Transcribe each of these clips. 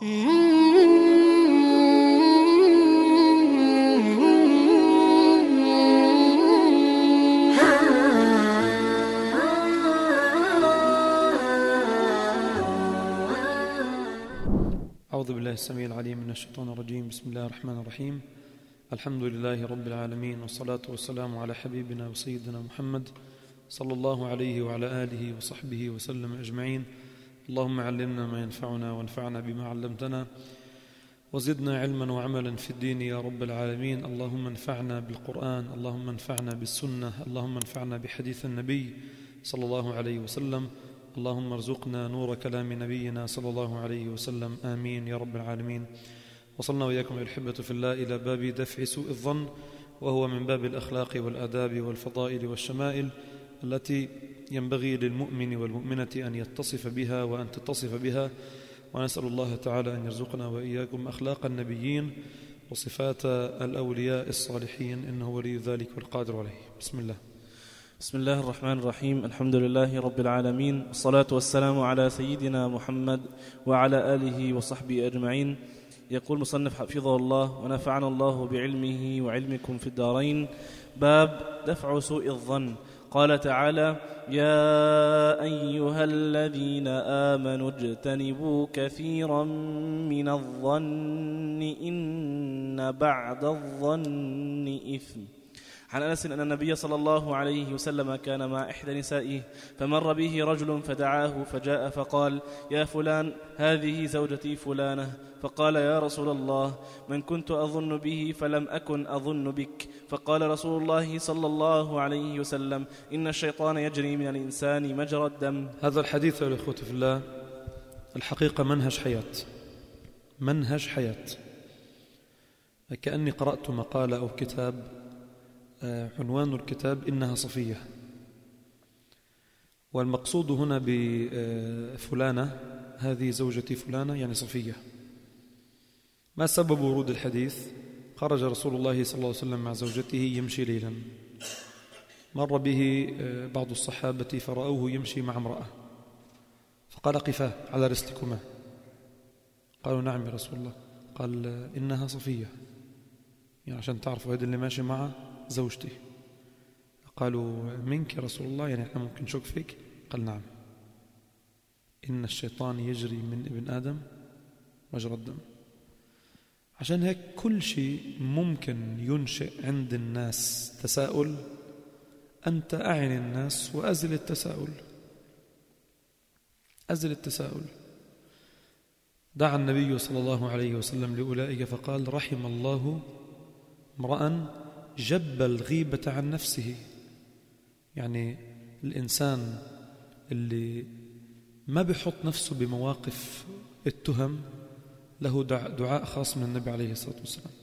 أعوذ بالله السميع العليم من الشيطان الرجيم. بسم الله الرحمن الرحيم. الحمد لله رب العالمين، والصلاة والسلام على حبيبنا وسيدنا محمد صلى الله عليه وعلى آله وصحبه وسلم أجمعين. اللهم علمنا ما ينفعنا وانفعنا بما علمتنا وزدنا علما وعملا في الدين يا رب العالمين. اللهم انفعنا بالقرآن، اللهم انفعنا بالسنة، اللهم انفعنا بحديث النبي صلى الله عليه وسلم. اللهم ارزقنا نور كلام نبينا صلى الله عليه وسلم، آمين يا رب العالمين. وصلنا وإياكم يا الأحبة في الله إلى باب دفع سوء الظن، وهو من باب الأخلاق والآداب والفضائل والشمائل التي ينبغي للمؤمن والمؤمنة أن يتصف بها وأن تتصف بها. ونسأل الله تعالى أن يرزقنا وإياكم أخلاق النبيين وصفات الأولياء الصالحين، إنه ولي ذلك والقادر عليه. بسم الله. بسم الله الرحمن الرحيم. الحمد لله رب العالمين، والصلاة والسلام على سيدنا محمد وعلى آله وصحبه أجمعين. يقول مصنف حفظه الله ونفعنا الله بعلمه وعلمكم في الدارين. باب دفع سوء الظن. قال تعالى: يا أيها الذين آمنوا اجتنبوا كثيرا من الظن إن بعد الظن إثم. عن أنس أن النبي صلى الله عليه وسلم كان مع إحدى نسائه، فمر به رجل فدعاه فجاء فقال: يا فلان، هذه زوجتي فلانة. فقال: يا رسول الله، من كنت أظن به فلم أكن أظن بك. فقال رسول الله صلى الله عليه وسلم: إن الشيطان يجري من الإنسان مجرى الدم. هذا الحديث يا الأخوة في الله الحقيقة منهج حياة. كأني قرأت مقالة أو كتاب، عنوان الكتاب إنها صفية، والمقصود هنا بفلانة هذه زوجتي فلانة يعني صفية. ما سبب ورود الحديث؟ خرج رسول الله صلى الله عليه وسلم مع زوجته يمشي ليلا، مر به بعض الصحابة فرأوه يمشي مع امرأة، فقال: قفا على رسلكما. قالوا: نعم يا رسول الله. قال: إنها صفية، يعني عشان تعرفوا هذا اللي ماشي معه زوجتي. قالوا: منك يا رسول الله، يعني احنا ممكن نشك فيك؟ قال: نعم، إن الشيطان يجري من ابن آدم مجرى الدم. عشان هيك كل شيء ممكن ينشئ عند الناس تساؤل، أنت أعن الناس وأزل التساؤل. دعا النبي صلى الله عليه وسلم لأولئك فقال: رحم الله امرأ جب الغيبة عن نفسه. يعني الإنسان اللي ما بيحط نفسه بمواقف التهم له دعاء خاص من النبي عليه الصلاة والسلام.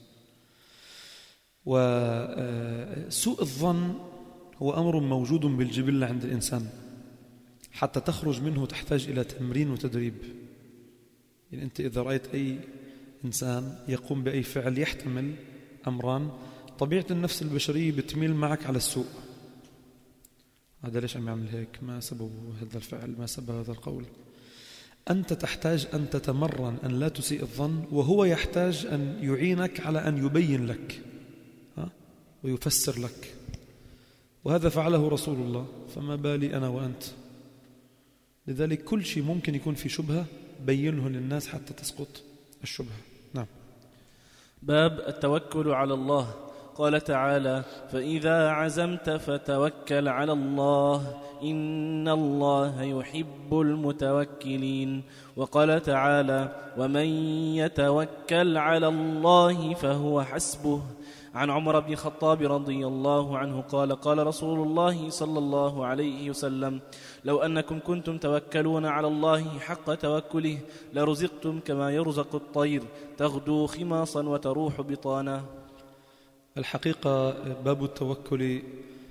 وسوء الظن هو أمر موجود بالجبلة عند الإنسان، حتى تخرج منه تحتاج إلى تمرين وتدريب. يعني أنت إذا رأيت أي إنسان يقوم بأي فعل يحتمل أمران، طبيعة النفس البشرية بتميل معك على السوء. هذا ليش عم يعمل هيك؟ ما سبب هذا الفعل؟ ما سبب هذا القول؟ أنت تحتاج أن تتمرن أن لا تسيء الظن، وهو يحتاج أن يعينك على أن يبين لك ويفسر لك. وهذا فعله رسول الله، فما بالي أنا وأنت؟ لذلك كل شيء ممكن يكون في شبهة بينه للناس حتى تسقط الشبهة. نعم. باب التوكل على الله. قال تعالى: فإذا عزمت فتوكل على الله إن الله يحب المتوكلين. وقال تعالى: ومن يتوكل على الله فهو حسبه. عن عمر بن الخطاب رضي الله عنه قال: قال رسول الله صلى الله عليه وسلم: لو أنكم كنتم توكلون على الله حق توكله لرزقتم كما يرزق الطير تغدو خماصا وتروح بطانا. الحقيقة باب التوكل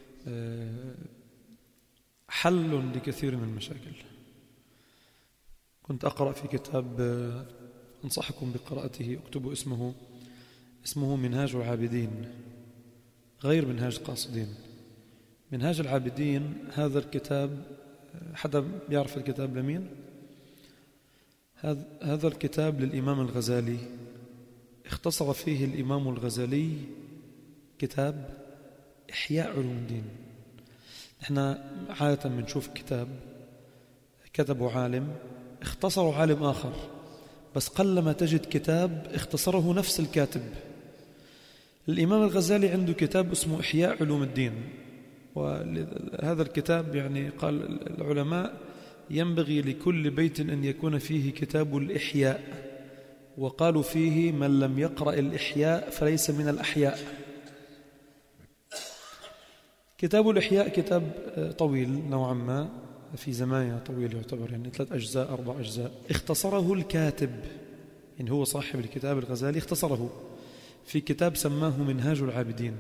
حل لكثير من المشاكل. كنت أقرأ في كتاب أنصحكم بقراءته، اكتبوا اسمه منهاج العابدين، غير منهاج القاصدين. منهاج العابدين هذا الكتاب، حدا بيعرف الكتاب لمين؟ هذا الكتاب للإمام الغزالي، اختصر فيه الإمام الغزالي كتاب إحياء علوم الدين. نحن عادة بنشوف كتاب كتبه عالم اختصره عالم آخر، بس قلما تجد كتاب اختصره نفس الكاتب. الإمام الغزالي عنده كتاب اسمه إحياء علوم الدين، وهذا الكتاب يعني قال العلماء ينبغي لكل بيت أن يكون فيه كتاب الإحياء، وقالوا فيه من لم يقرأ الإحياء فليس من الأحياء. كتاب الإحياء كتاب طويل نوعا ما، في زماننا طويل يعتبر، يعني 3 أجزاء 4 أجزاء. اختصره الكاتب، يعني هو صاحب الكتاب الغزالي اختصره في كتاب سماه منهاج العابدين.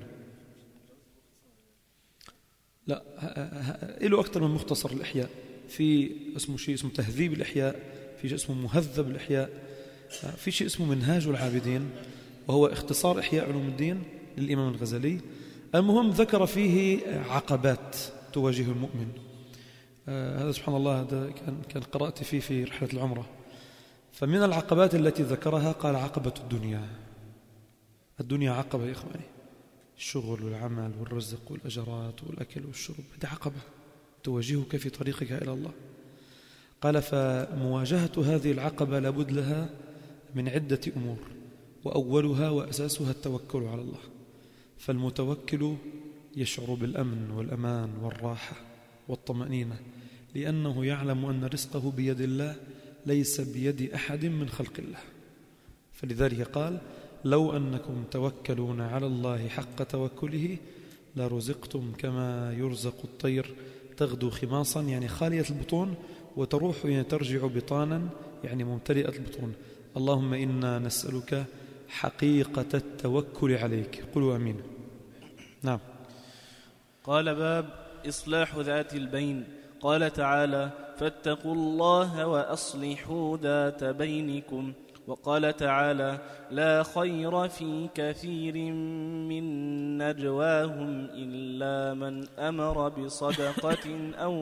لا، له أكثر من مختصر الإحياء، في اسمه شيء اسمه تهذيب الإحياء، في شيء اسمه مهذب الإحياء، في شيء اسمه منهاج العابدين، وهو اختصار إحياء علوم الدين للإمام الغزالي. المهم ذكر فيه عقبات تواجه المؤمن. هذا سبحان الله، هذا كان قرأت فيه في رحلة العمرة. فمن العقبات التي ذكرها قال عقبة الدنيا. الدنيا عقبة يا إخواني، الشغل والعمل والرزق والأجرات والأكل والشرب، هذه عقبة تواجهك في طريقك إلى الله. قال فمواجهة هذه العقبة لابد لها من عدة أمور، وأولها وأساسها التوكل على الله. فالمتوكل يشعر بالأمن والأمان والراحة والطمأنينة، لأنه يعلم أن رزقه بيد الله ليس بيد أحد من خلق الله. فلذلك قال لو أنكم توكلون على الله حق توكله لرزقتم كما يرزق الطير تغدو خماصا، يعني خالية البطون، وتروح يعني ترجع بطانا، يعني ممتلئة البطون. اللهم إنا نسألك حقيقة التوكل عليك. قلوا أمين. نعم. قال باب إصلاح ذات البين. قال تعالى فاتقوا الله وأصلحوا ذات بينكم. وقال تعالى لا خير في كثير من نجواهم إلا من أمر بصدقة أو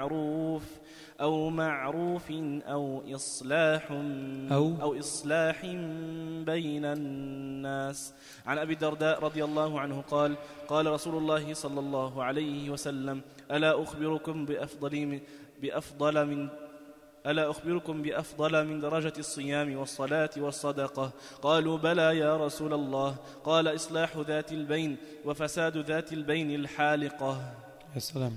معروف أو إصلاح بين الناس. عن أبي الدرداء رضي الله عنه قال قال رسول الله صلى الله عليه وسلم ألا أخبركم بأفضل من درجة الصيام والصلاة والصدقة؟ قالوا بلى يا رسول الله. قال إصلاح ذات البين وفساد ذات البين الحالقة. يا سلام.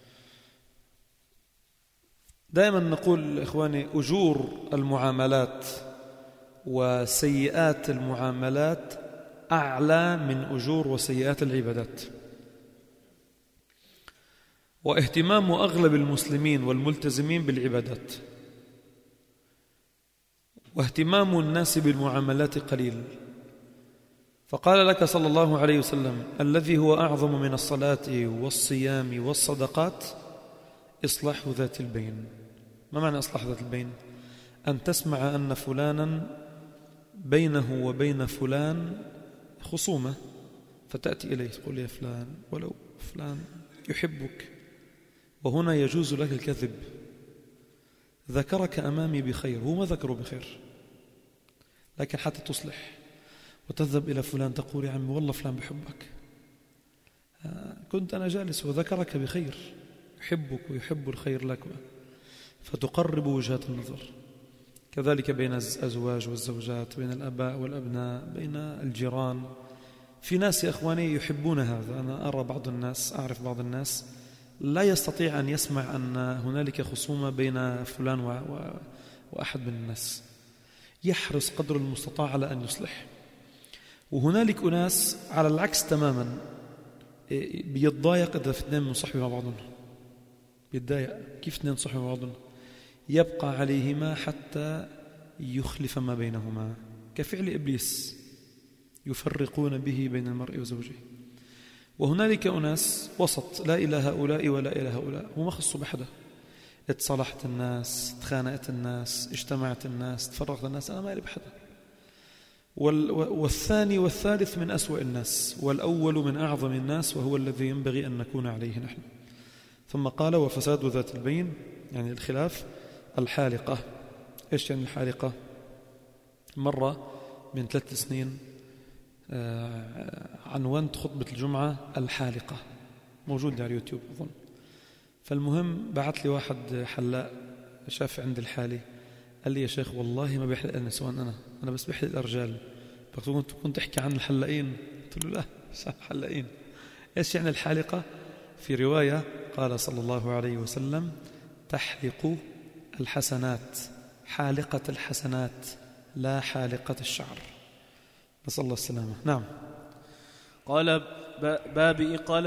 دائما نقول إخواني أجور المعاملات وسيئات المعاملات أعلى من أجور وسيئات العبادات. واهتمام أغلب المسلمين والملتزمين بالعبادات، واهتمام الناس بالمعاملات قليل. فقال لك صلى الله عليه وسلم الذي هو أعظم من الصلاة والصيام والصدقات إصلاح ذات البين. ما معنى إصلاح ذات البين؟ أن تسمع أن فلانا بينه وبين فلان خصومة، فتأتي إليه تقول يا فلان ولو فلان يحبك، وهنا يجوز لك الكذب. ذكرك أمامي بخير، هو ما ذكره بخير، لكن حتى تصلح وتذهب إلى فلان تقول يا عمي والله فلان بحبك، كنت أنا جالس وذكرك بخير، يحبك ويحب الخير لك، فتقرب وجهات النظر. كذلك بين الأزواج والزوجات، بين الأباء والأبناء، بين الجيران. في ناس يا أخواني يحبون هذا. أنا أرى بعض الناس، أعرف بعض الناس لا يستطيع أن يسمع أن هنالك خصومة بين فلان وأحد من الناس، يحرص قدر المستطاع على أن يصلح. وهنالك أناس على العكس تماما، بيتضايق إذا اثنين من صحبه مع بعضهم، بيتضايق كيف اثنين صحبه مع بعضهم، يبقى عليهما حتى يخلف ما بينهما، كفعل إبليس يفرقون به بين المرء وزوجه. وهنالك أناس وسط، لا إلى هؤلاء ولا إلى هؤلاء، وما خصوا بحدا. اتصالحت الناس، تخانقت الناس، اجتمعت الناس، تفرقت الناس، أنا ما لي بحدا. والثاني والثالث من أسوأ الناس، والأول من أعظم الناس، وهو الذي ينبغي أن نكون عليه نحن. ثم قال وفساد ذات البين، يعني الخلاف، الحالقة. إيش يعني الحالقة؟ مرة من 3 سنين عنوانت خطبة الجمعة الحالقة، موجود على اليوتيوب أظن. فالمهم بعت لي واحد حلاق شاف عند الحالي، قال لي يا شيخ والله ما بيحلق النسوان، أنا بس بحلق الرجال. كنت تحكي عن الحلاقين؟ قلت له لا مش حلاقين. إيش يعني الحالقة؟ في رواية قال صلى الله عليه وسلم تحلق الحسنات، حالقة الحسنات لا حالقة الشعر، نسأل الله السلامة. نعم. قال باب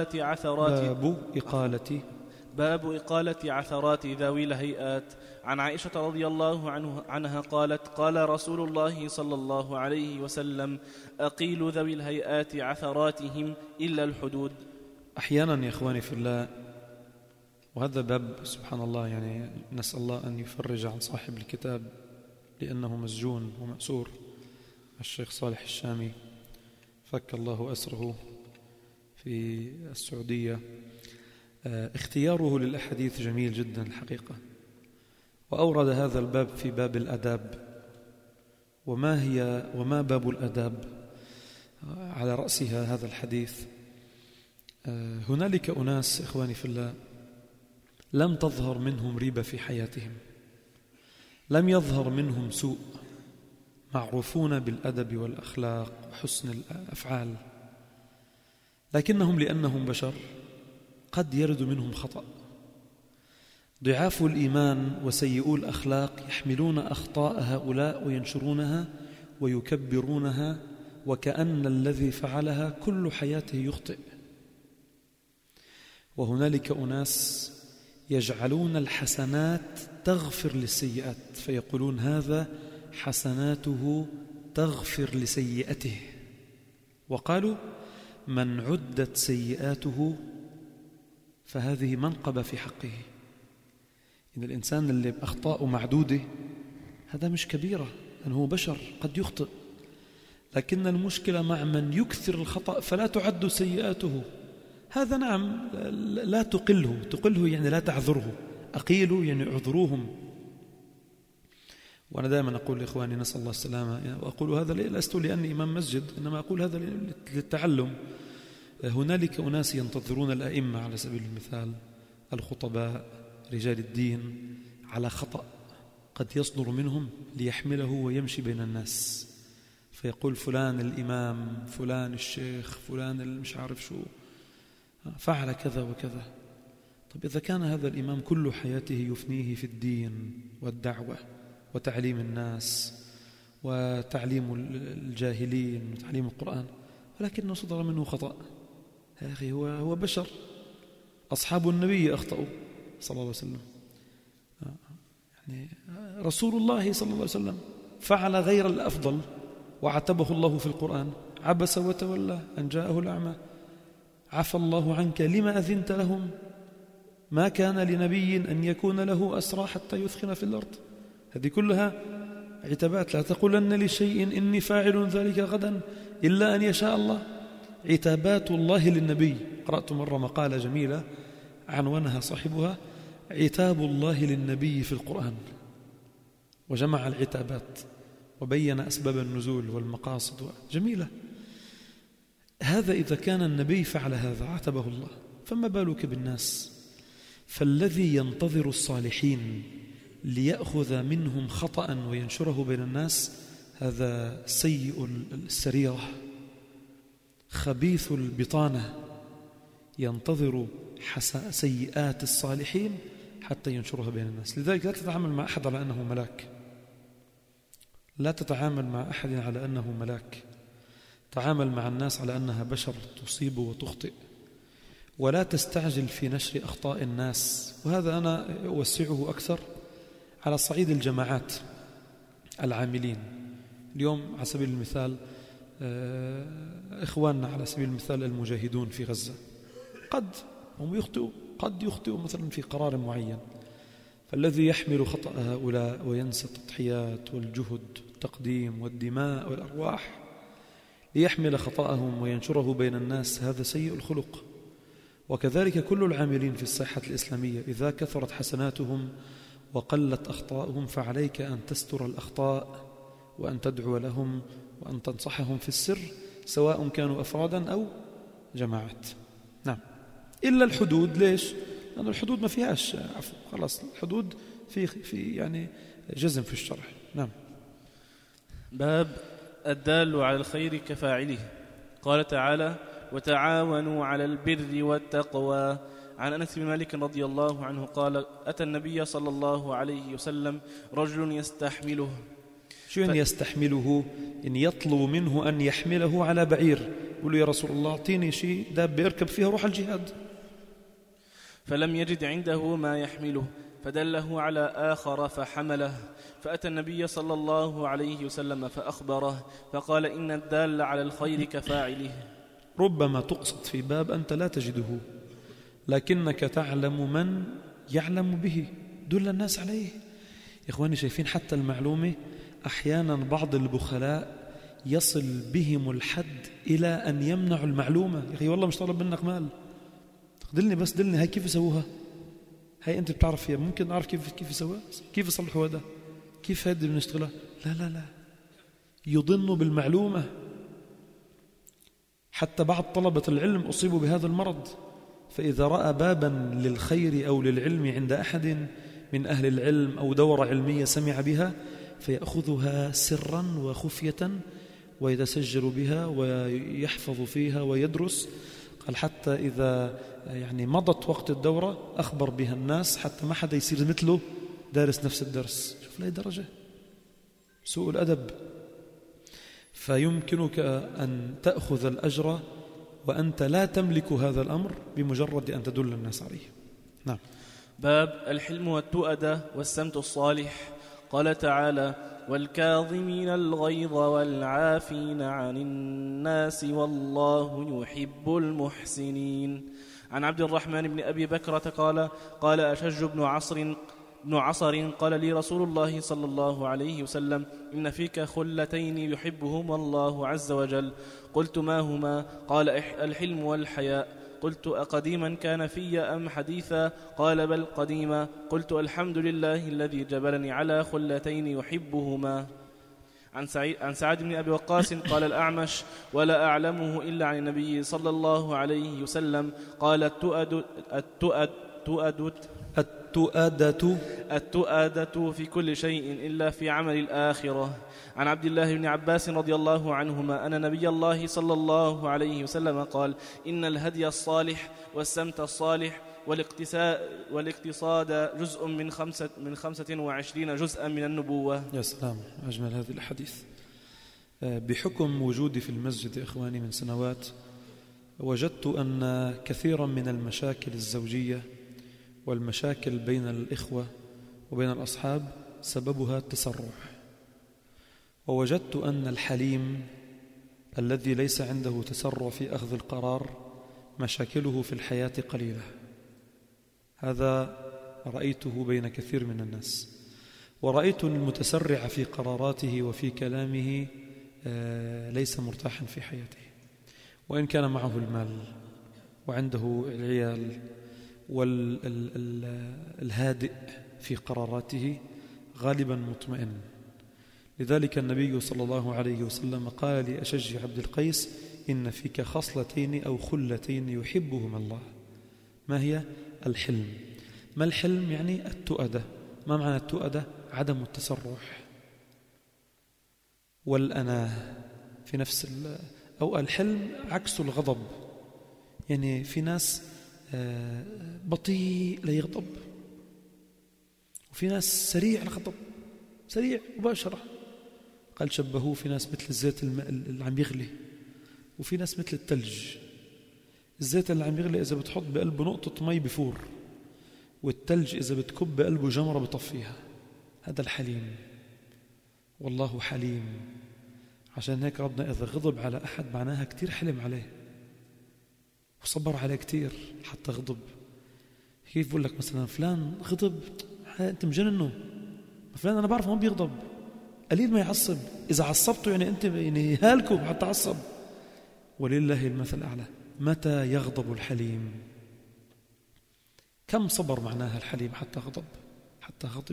إقالة عثرات ذوي الهيئات. عن عائشة رضي الله عنها قالت قال رسول الله صلى الله عليه وسلم أقيلوا ذوي الهيئات عثراتهم إلا الحدود. أحيانا يا إخواني في الله، وهذا باب سبحان الله، يعني نسأل الله أن يفرج عن صاحب الكتاب لأنه مسجون ومأسور، الشيخ صالح الشامي، فك الله أسره في السعودية. اختياره للأحاديث جميل جدا الحقيقة، وأورد هذا الباب في باب الأداب. وما باب الأداب؟ على رأسها هذا الحديث. هنالك أناس إخواني في الله لم تظهر منهم ريبة في حياتهم، لم يظهر منهم سوء، معروفون بالأدب والأخلاق وحسن الأفعال، لكنهم لأنهم بشر قد يرد منهم خطأ. ضعاف الإيمان وسيئو الأخلاق يحملون أخطاء هؤلاء وينشرونها ويكبرونها، وكأن الذي فعلها كل حياته يخطئ. وهنالك أناس يجعلون الحسنات تغفر للسيئات، فيقولون هذا حسناته تغفر لسيئته، وقالوا من عدت سيئاته فهذه منقبة في حقه. إن الإنسان اللي بأخطاءه معدودة هذا مش كبيرة، لأنه هو بشر قد يخطئ، لكن المشكلة مع من يكثر الخطأ فلا تعد سيئاته. هذا نعم لا تقله يعني لا تعذره، أقيلوا يعني اعذروهم. وأنا دائما أقول لإخواني نسأل الله السلامة، وأقول هذا لست لأني إمام مسجد، إنما أقول هذا للتعلم. هنالك أناس ينتظرون الأئمة على سبيل المثال، الخطباء، رجال الدين، على خطأ قد يصدر منهم ليحمله ويمشي بين الناس، فيقول فلان الإمام، فلان الشيخ، فلان مش عارف شو فعل كذا وكذا. طب إذا كان هذا الإمام كل حياته يفنيه في الدين والدعوة وتعليم الناس وتعليم الجاهلين وتعليم القرآن، ولكنه صدر منه خطأ، يا أخي هو بشر. أصحاب النبي أخطأوا صلى الله عليه وسلم، يعني رسول الله صلى الله عليه وسلم فعل غير الأفضل وعتبه الله في القرآن، عبس وتولى أن جاءه الأعمى، عفى الله عنك لما أذنت لهم، ما كان لنبي أن يكون له أسرى حتى يثخن في الأرض. هذه كلها عتابات. لا تقولن لشيء إني فاعل ذلك غدا إلا أن يشاء الله. عتابات الله للنبي. قرأت مرة مقالة جميلة عنوانها صاحبها عتاب الله للنبي في القرآن، وجمع العتابات وبين أسباب النزول والمقاصد جميلة. هذا إذا كان النبي فعل هذا عاتبه الله، فما بالك بالناس؟ فالذي ينتظر الصالحين ليأخذ منهم خطأ وينشره بين الناس هذا سيء السريرة خبيث البطانة، ينتظر سيئات الصالحين حتى ينشرها بين الناس. لذلك لا تتعامل مع أحد على أنه ملاك، لا تتعامل مع أحد على أنه ملاك، تعامل مع الناس على أنها بشر تصيب وتخطئ، ولا تستعجل في نشر أخطاء الناس. وهذا أنا أوسعه أكثر على صعيد الجماعات العاملين. اليوم على سبيل المثال إخواننا على سبيل المثال المجاهدون في غزة قد هم يخطئوا، قد يخطئوا مثلا في قرار معين، فالذي يحمل خطأ هؤلاء وينسى التضحيات والجهد والتقديم والدماء والأرواح ليحمل خطأهم وينشره بين الناس هذا سيء الخلق. وكذلك كل العاملين في الساحة الإسلامية إذا كثرت حسناتهم وقلت أخطاؤهم، فعليك أن تستر الأخطاء وأن تدعو لهم وأن تنصحهم في السر، سواء كانوا أفرادا أو جماعات. نعم، إلا الحدود. ليش؟ لأن الحدود ما فيهاش عفو، خلاص الحدود في يعني جزم في الشرع. نعم. باب الدال على الخير كفاعله. قال تعالى: وتعاونوا على البر والتقوى. عن أنس بن مالك رضي الله عنه قال: أتى النبي صلى الله عليه وسلم رجل يستحمله. شو يعني يستحمله؟ إن يطلب منه أن يحمله على بعير، يقول له يا رسول الله أعطيني شيء دابة يركب فيها روح الجهاد. فلم يجد عنده ما يحمله فدله على آخر فحمله. فأتى النبي صلى الله عليه وسلم فأخبره فقال: إن الدال على الخير كفاعله. ربما تقصد في باب أنت لا تجده، لكنك تعلم من يعلم به، دل الناس عليه. يا إخواني، شايفين حتى المعلومة أحيانا بعض البخلاء يصل بهم الحد إلى أن يمنعوا المعلومة. يا أخي والله مش طالب منك مال، دلني بس، دلني هاي كيف يسووها، هاي أنت بتعرف فيها، ممكن نعرف كيف يسووها، كيف يصلحوا هذا، كيف هذا بنشتغلها. لا لا لا، يضنوا بالمعلومة. حتى بعض طلبة العلم أصيبوا بهذا المرض، فإذا رأى بابا للخير أو للعلم عند أحد من أهل العلم أو دورة علمية سمع بها، فيأخذها سرا وخفية ويتسجل بها ويحفظ فيها ويدرس. قال حتى إذا يعني مضت وقت الدورة أخبر بها الناس، حتى ما حدا يصير مثله دارس نفس الدرس. شوف لأي درجة سوء الأدب. فيمكنك أن تأخذ الأجر وأنت لا تملك هذا الأمر بمجرد أن تدل الناس عليه. نعم. باب الحلم والتؤدة والسمت الصالح. قال تعالى: والكاظمين الغيظ والعافين عن الناس والله يحب المحسنين. عن عبد الرحمن بن أبي بكرة قال أشج بن عصر قال لي رسول الله صلى الله عليه وسلم: إن فيك خلتين يحبهما الله عز وجل. قلت: ما هما؟ قال: الحلم والحياء. قلت: أقديما كان في أم حديثا؟ قال: بل قديما. قلت: الحمد لله الذي جبلني على خلتين يحبهما. عن سعد بن أبي وقاص قال الأعمش: ولا أعلمه إلا عن النبي صلى الله عليه وسلم قال: التؤدة في كل شيء إلا في عمل الآخرة. عن عبد الله بن عباس رضي الله عنهما أن نبي الله صلى الله عليه وسلم قال: إن الهدي الصالح والسمت الصالح والاقتصاد جزء من 25 جزءا من النبوة. يا سلام، أجمل هذه الحديث. بحكم وجودي في المسجد يا إخواني من سنوات، وجدت أن كثيرا من المشاكل الزوجية والمشاكل بين الإخوة وبين الأصحاب سببها التسرع. ووجدت أن الحليم الذي ليس عنده تسرع في أخذ القرار مشاكله في الحياة قليلة. هذا رأيته بين كثير من الناس. ورأيت المتسرع في قراراته وفي كلامه ليس مرتاحا في حياته، وإن كان معه المال وعنده العيال والهادئ في قراراته غالبا مطمئن. لذلك النبي صلى الله عليه وسلم قال لأشج عبد القيس: إن فيك خصلتين أو خلتين يحبهما الله. ما هي؟ الحلم. ما الحلم؟ يعني التؤدة. ما معنى التؤدة؟ عدم التسرع والأناه في نفس أو الحلم عكس الغضب. يعني في ناس بطيء لا يغضب، وفي ناس سريع الغضب، سريع مباشرة. قال شبهوه في ناس مثل الزيت اللي عم يغلي، وفي ناس مثل الثلج. الزيت اللي عم يغلي إذا بتحط بقلبه نقطة مي بفور، والثلج إذا بتكب بقلبه جمرة بطفيها. هذا الحليم. والله حليم. عشان هيك ربنا إذا غضب على أحد معناها كتير حلم عليه وصبر عليه كتير حتى غضب. كيف بقول لك مثلا فلان غضب، أنت مجننه. فلان أنا بعرف ما بيغضب، قليل ما يعصب، إذا عصبته يعني أنت يعني هالكم حتى عصب. ولله المثل الأعلى. متى يغضب الحليم؟ كم صبر معناها الحليم حتى حتى غضب.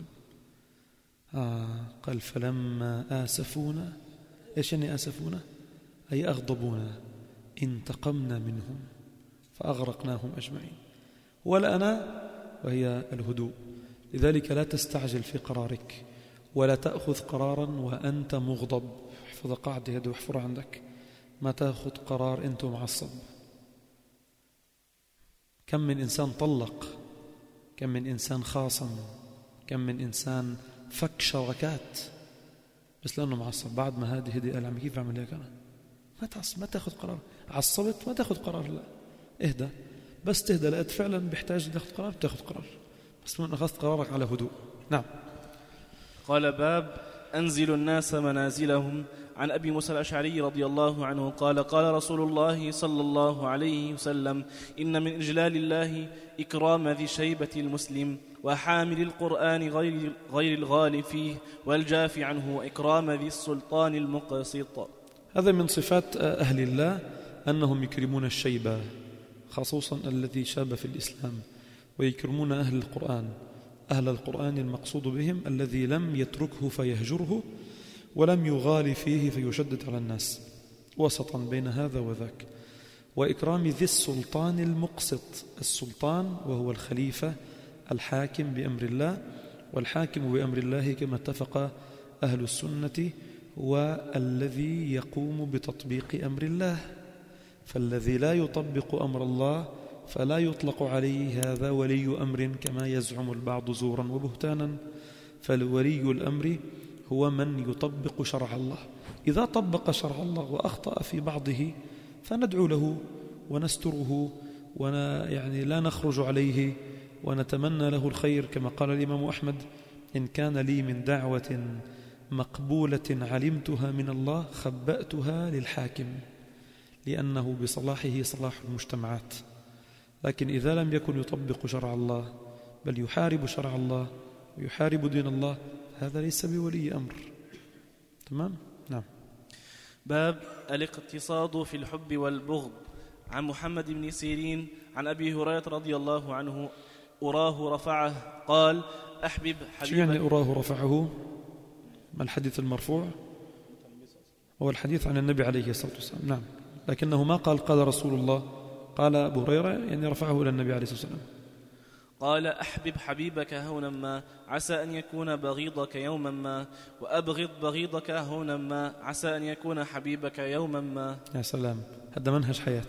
قال فلما آسفونا، إيش يعني آسفونا؟ أي أغضبونا، انتقمنا منهم فأغرقناهم أجمعين. والأنا وهي الهدوء. لذلك لا تستعجل في قرارك، ولا تأخذ قرارا وأنت مغضب. احفظ قاعدة هذه واحفرها عندك، ما تأخذ قرار أنت معصب. كم من إنسان طلق، كم من إنسان خاصم، كم من إنسان فك شراكات بس لأنه معصب. بعد ما هذه قال عمي كيف أعمل هيك أنا؟ ما تعصب، ما تأخذ قرار. عصبت ما تأخذ قرار، لا اهدى. بس تهدى لقيت فعلا بيحتاج تأخذ قرار تأخذ قرار، بس من أخذت قرارك على هدوء. نعم. قال باب أنزل الناس منازلهم. عن أبي موسى الأشعري رضي الله عنه قال قال رسول الله صلى الله عليه وسلم إن من إجلال الله إكرام ذي شيبة المسلم وحامل القرآن غير الغال فيه والجاف عنه وإكرام ذي السلطان المقسط. هذا من صفات أهل الله أنهم يكرمون الشيبة، خصوصا الذي شاب في الإسلام، ويكرمون أهل القرآن. أهل القرآن المقصود بهم الذي لم يتركه فيهجره ولم يغال فيه فيشدد على الناس، وسطا بين هذا وذاك. وإكرام ذي السلطان المقسط، السلطان وهو الخليفة الحاكم بأمر الله، والحاكم بأمر الله كما اتفق أهل السنة هو الذي يقوم بتطبيق أمر الله. فالذي لا يطبق أمر الله فلا يطلق عليه هذا ولي أمر كما يزعم البعض زورا وبهتانا. فالولي الأمر هو من يطبق شرع الله. إذا طبق شرع الله وأخطأ في بعضه فندعو له ونستره يعني لا نخرج عليه ونتمنى له الخير، كما قال الإمام أحمد إن كان لي من دعوة مقبولة علمتها من الله خبأتها للحاكم، لأنه بصلاحه صلاح المجتمعات. لكن إذا لم يكن يطبق شرع الله بل يحارب شرع الله ويحارب دين الله هذا ليس بولي أمر. تمام؟ نعم. باب الاقتصاد في الحب والبغض. عن محمد بن سيرين عن أبي هريرة رضي الله عنه أراه رفعه قال أحبب حبيبك. شو يعني أراه رفعه؟ ما الحديث المرفوع؟ هو الحديث عن النبي عليه الصلاة والسلام. نعم، لكنه ما قال قال رسول الله، قال أبو هريرة يعني رفعه إلى النبي عليه الصلاة والسلام. قال أحبب حبيبك هونا ما عسى أن يكون بغيضك يوما ما، وأبغض بغيضك هونا ما عسى أن يكون حبيبك يوما ما. يا سلام، هذا منهج حياة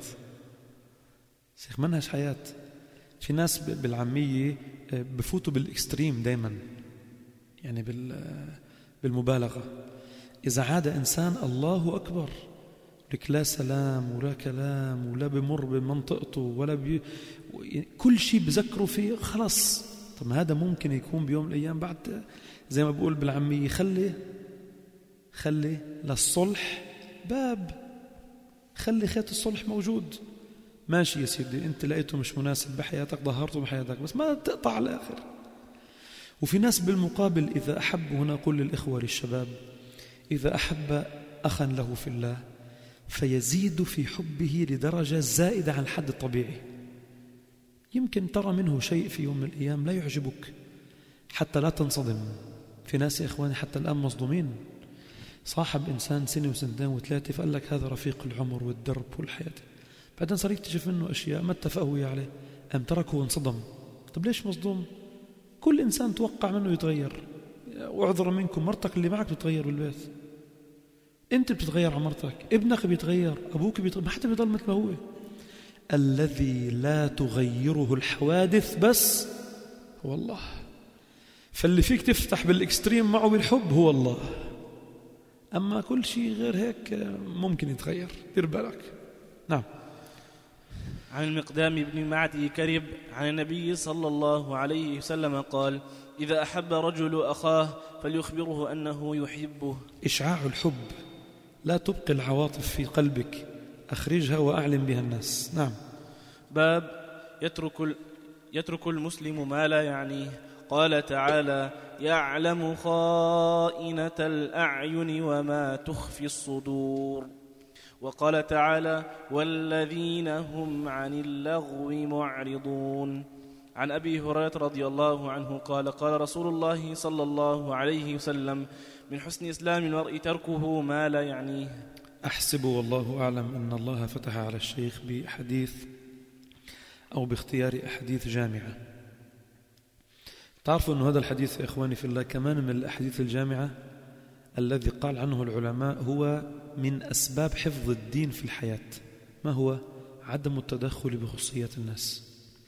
شيخ، منهج حياة. في ناس بالعامية بفوتوا بالإكستريم دايما، يعني بالمبالغة. إذا عاد إنسان الله أكبر لك لا سلام ولا كلام ولا بمر بمنطقته ولا كل شيء بذكروا فيه خلاص. طب هذا ممكن يكون بيوم من الأيام بعد زي ما بقول بالعامية خلي للصلح باب، خلي خيط الصلح موجود. ماشي يا سيدي، أنت لقيته مش مناسب بحياتك ظهرته بحياتك، بس ما تقطع على الآخر. وفي ناس بالمقابل إذا أحب، هنا أقول للإخوة للشباب، إذا أحب أخا له في الله فيزيد في حبه لدرجة زائدة عن الحد الطبيعي. يمكن ترى منه شيء في يوم من الأيام لا يعجبك حتى لا تنصدم. في ناس يا إخواني حتى الآن مصدومين، صاحب إنسان سنة وسنتين وثلاثة فقال لك هذا رفيق العمر والدرب والحياة، بعدين صار يكتشف منه أشياء ما اتفقوا عليه، أم تركه وانصدم. طب ليش مصدوم؟ كل إنسان توقع منه يتغير. واعذر منكم، مرتك اللي معك بتتغير بالبيت، أنت بتتغير على مرتك، ابنك بيتغير، أبوك بيتغير، ما حدا بيضل مثل ما هو. الذي لا تغيره الحوادث بس هو الله. فاللي فيك تفتح بالإكستريم معه بالحب هو الله، أما كل شيء غير هيك ممكن يتغير، دير بالك. نعم. عن المقدام بن معدي كرب عن النبي صلى الله عليه وسلم قال إذا أحب رجل أخاه فليخبره أنه يحبه. إشعاع الحب، لا تبقي العواطف في قلبك، أخرجها وأعلم بها الناس. نعم. باب يترك المسلم ما لا يعنيه. قال تعالى يعلم خائنة الأعين وما تخفي الصدور. وقال تعالى والذين هم عن اللغو معرضون. عن أبي هريرة رضي الله عنه قال قال رسول الله صلى الله عليه وسلم من حسن إسلام المرء تركه ما لا يعنيه. أحسب والله أعلم أن الله فتح على الشيخ بحديث أو باختيار أحاديث جامعة. تعرفوا أن هذا الحديث يا إخواني في الله كمان من الأحاديث الجامعة الذي قال عنه العلماء هو من أسباب حفظ الدين في الحياة. ما هو؟ عدم التدخل بخصوصيات الناس.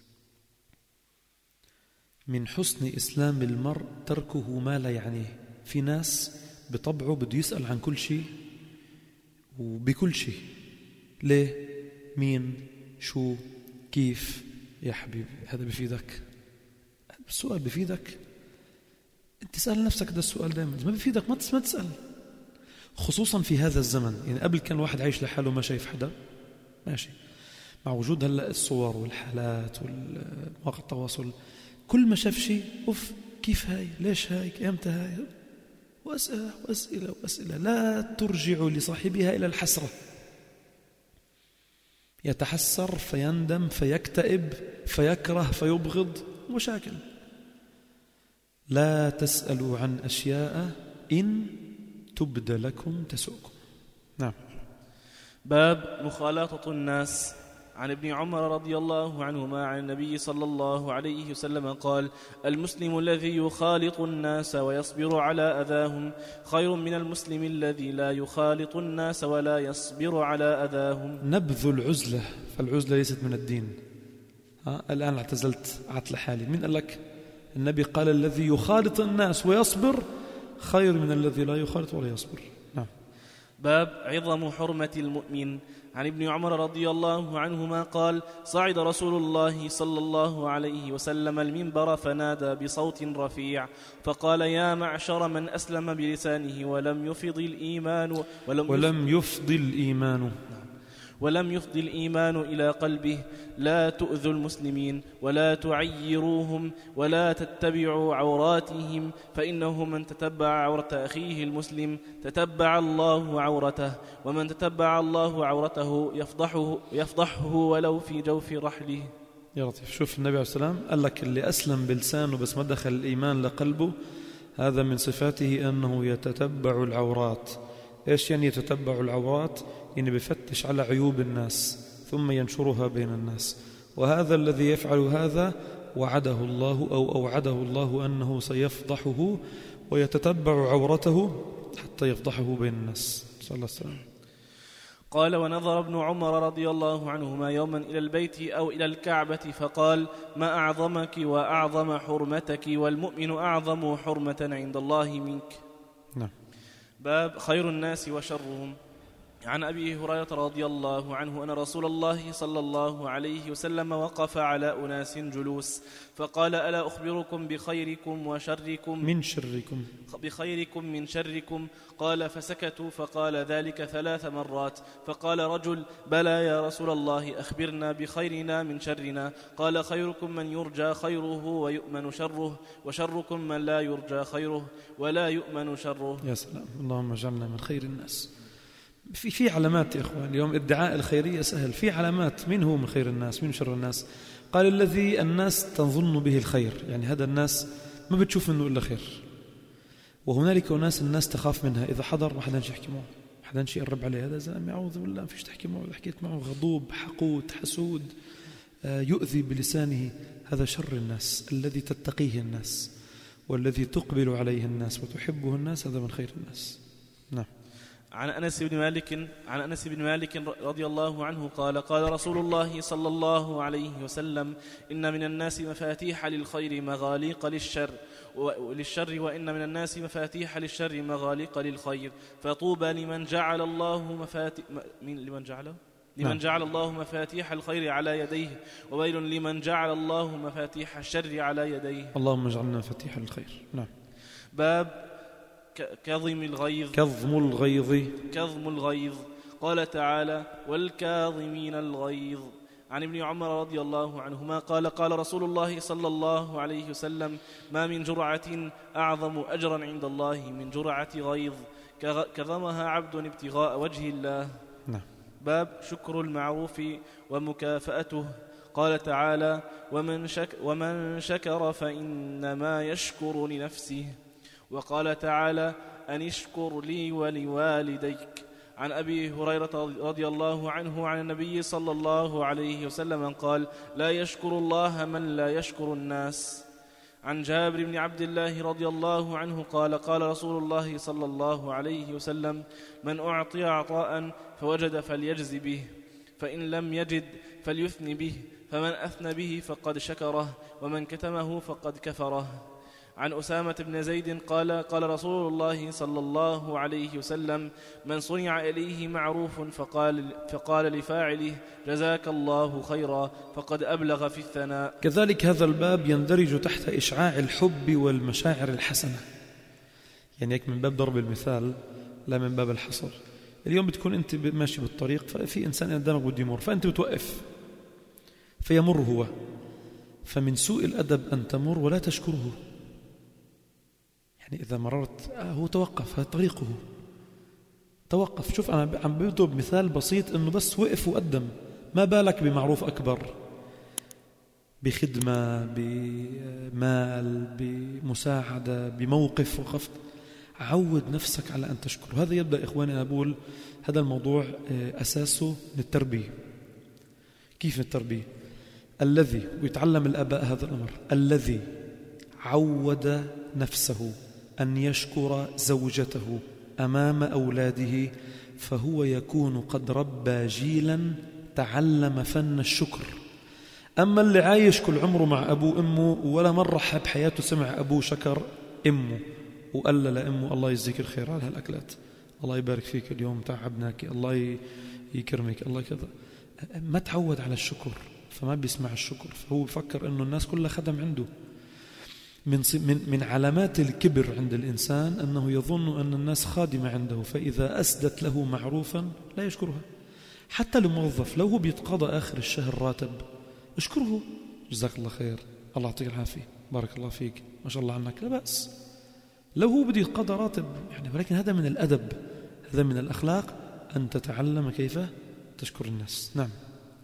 من حسن إسلام المرء تركه ما لا يعنيه. في ناس بطبعه بده يسأل عن كل شيء وبكل شيء. ليه؟ مين؟ شو؟ كيف؟ يا حبيبي هذا بفيدك؟ السؤال بفيدك؟ انت سأل نفسك هذا السؤال دائما. ما بفيدك ما تسأل، خصوصا في هذا الزمن. يعني قبل كان الواحد عايش لحاله ما شايف حدا ماشي، مع وجود هلا الصور والحالات والمواقع التواصل كل ما شاف شيء اوف كيف هاي، ليش هاي، امتى هاي، واسئله واسئله واسئله لا ترجع لصاحبها الى الحسره. يتحسر فيندم فيكتئب فيكره فيبغض، مشاكل. لا تسألوا عن أشياء إن تبد لكم تسؤكم. نعم. باب مخالطة الناس. عن ابن عمر رضي الله عنهما عن النبي صلى الله عليه وسلم قال المسلم الذي يخالط الناس ويصبر على أذاهم خير من المسلم الذي لا يخالط الناس ولا يصبر على أذاهم. نبذ العزلة، فالعزلة ليست من الدين. الآن اعتزلت عطل حالي. من قال لك؟ النبي قال الذي يخالط الناس ويصبر خير من الذي لا يخالط ولا يصبر. نعم. باب عظم حرمة المؤمن. عن ابن عمر رضي الله عنهما قال صعد رسول الله صلى الله عليه وسلم المنبر فنادى بصوت رفيع فقال يا معشر من أسلم بلسانه ولم يفض الإيمان إلى قلبه لا تؤذوا المسلمين ولا تعيروهم ولا تتبعوا عوراتهم فإنه من تتبع عورة أخيه المسلم تتبع الله عورته ومن تتبع الله عورته يفضحه ولو في جوف رحله. يا لطيف. شوف النبي عليه السلام قال لك اللي أسلم بلسانه بس ما دخل الإيمان لقلبه هذا من صفاته أنه يتتبع العورات. إيش يعني يتتبع العورات؟ يعني بفتش على عيوب الناس ثم ينشرها بين الناس. وهذا الذي يفعل هذا وعده الله أو أوعده الله أنه سيفضحه ويتتبع عورته حتى يفضحه بين الناس. صلى الله عليه وسلم. قال ونظر ابن عمر رضي الله عنهما يوما إلى البيت أو إلى الكعبة فقال ما أعظمك وأعظم حرمتك والمؤمن أعظم حرمة عند الله منك. نعم. باب خير الناس وشرهم. عن أبي هريرة رضي الله عنه أن رسول الله صلى الله عليه وسلم وقف على أناس جلوس فقال ألا أخبركم بخيركم وشركم من شركم بخيركم من شركم قال فسكتوا فقال ذلك 3 مرات فقال رجل بلى يا رسول الله أخبرنا بخيرنا من شرنا قال خيركم من يرجى خيره ويؤمن شره وشركم من لا يرجى خيره ولا يؤمن شره. يا سلام. اللهم اجعلنا من خير الناس. في علامات يا إخوان. اليوم ادعاء الخيرية سهل. في علامات. من هو من خير الناس من شر الناس؟ قال الذي الناس تظن به الخير، يعني هذا الناس ما بتشوف منه إلا خير. وهنالك ناس الناس تخاف منها، إذا حضر ما حدا يحكي معه، ما حدا يقرب عليه، هذا زلمة أعوذ بالله ما فيش تحكي معه، إذا حكيت معه غضوب حقود حسود يؤذي بلسانه. هذا شر الناس. الذي تتقيه الناس والذي تقبل عليه الناس وتحبه الناس هذا من خير الناس. نعم. عن أنس بن مالك رضي الله عنه قال قال رسول الله صلى الله عليه وسلم إن من الناس مفاتيح للخير مغاليق للشر وإن من الناس مفاتيح للشر مغاليق للخير فطوبى لمن جعل الله مفاتيح الخير على يديه وويل لمن جعل الله مفاتيح الشر على يديه. اللهم اجعلنا مفاتيح الخير. نعم. باب كظم الغيظ. قال تعالى والكاظمين الغيظ. عن ابن عمر رضي الله عنهما قال قال رسول الله صلى الله عليه وسلم ما من جرعة أعظم أجرا عند الله من جرعة غيظ كظمها عبد ابتغاء وجه الله. نعم. باب شكر المعروف ومكافأته. قال تعالى: ومن شكر فإنما يشكر لنفسه. وقال تعالى: أن اشكر لي ولوالديك. عن أبي هريرة رضي الله عنه عن النبي صلى الله عليه وسلم قال: لا يشكر الله من لا يشكر الناس. عن جابر بن عبد الله رضي الله عنه قال: قال رسول الله صلى الله عليه وسلم: من أعطي عطاء فوجد فليجز به، فإن لم يجد فليثن به، فمن أثنى به فقد شكره، ومن كتمه فقد كفره. عن أسامة بن زيد قال: قال رسول الله صلى الله عليه وسلم: من صنع إليه معروف فقال لفاعله: جزاك الله خيرا، فقد أبلغ في الثناء. كذلك هذا الباب يندرج تحت إشعاع الحب والمشاعر الحسنة، يعني هيك من باب ضرب المثال لا من باب الحصر. اليوم بتكون أنت ماشي بالطريق، ففي إنسان قدامك بده يمر، فأنت بتوقف فيمر هو، فمن سوء الأدب أن تمر ولا تشكره. يعني إذا مررت هو توقف، هذا طريقه، توقف. شوف أنا عم بضرب مثال بسيط إنه بس وقف وقدم، ما بالك بمعروف أكبر، بخدمة، بمال، بمساعدة، بموقف وخفض. عود نفسك على أن تشكر. هذا يبدأ إخواني أقول هذا الموضوع أساسه من التربية. كيف التربية؟ الذي ويتعلم الآباء هذا الأمر، الذي عود نفسه أن يشكر زوجته أمام أولاده فهو يكون قد ربى جيلا تعلم فن الشكر. أما اللي عايش كل عمره مع أبوه وأمه ولا مرة بحياته سمع أبوه شكر أمه وقال لأمه الله يجزيك الخير على هالأكلات، الله يبارك فيك اليوم تعبناك، الله يكرمك، الله كذا، ما تعود على الشكر فما بيسمع الشكر، فهو بفكر أنه الناس كلها خدم عنده. من علامات الكبر عند الإنسان أنه يظن أن الناس خادمة عنده، فإذا أسدت له معروفا لا يشكرها. حتى الموظف لو هو بيتقاضى آخر الشهر راتب اشكره، جزاك الله خير، الله يعطيك العافية، بارك الله فيك، ما شاء الله عنك، لا بأس. لو هو بده يتقاضى راتب يعني، ولكن هذا من الأدب، هذا من الأخلاق، أن تتعلم كيف تشكر الناس. نعم.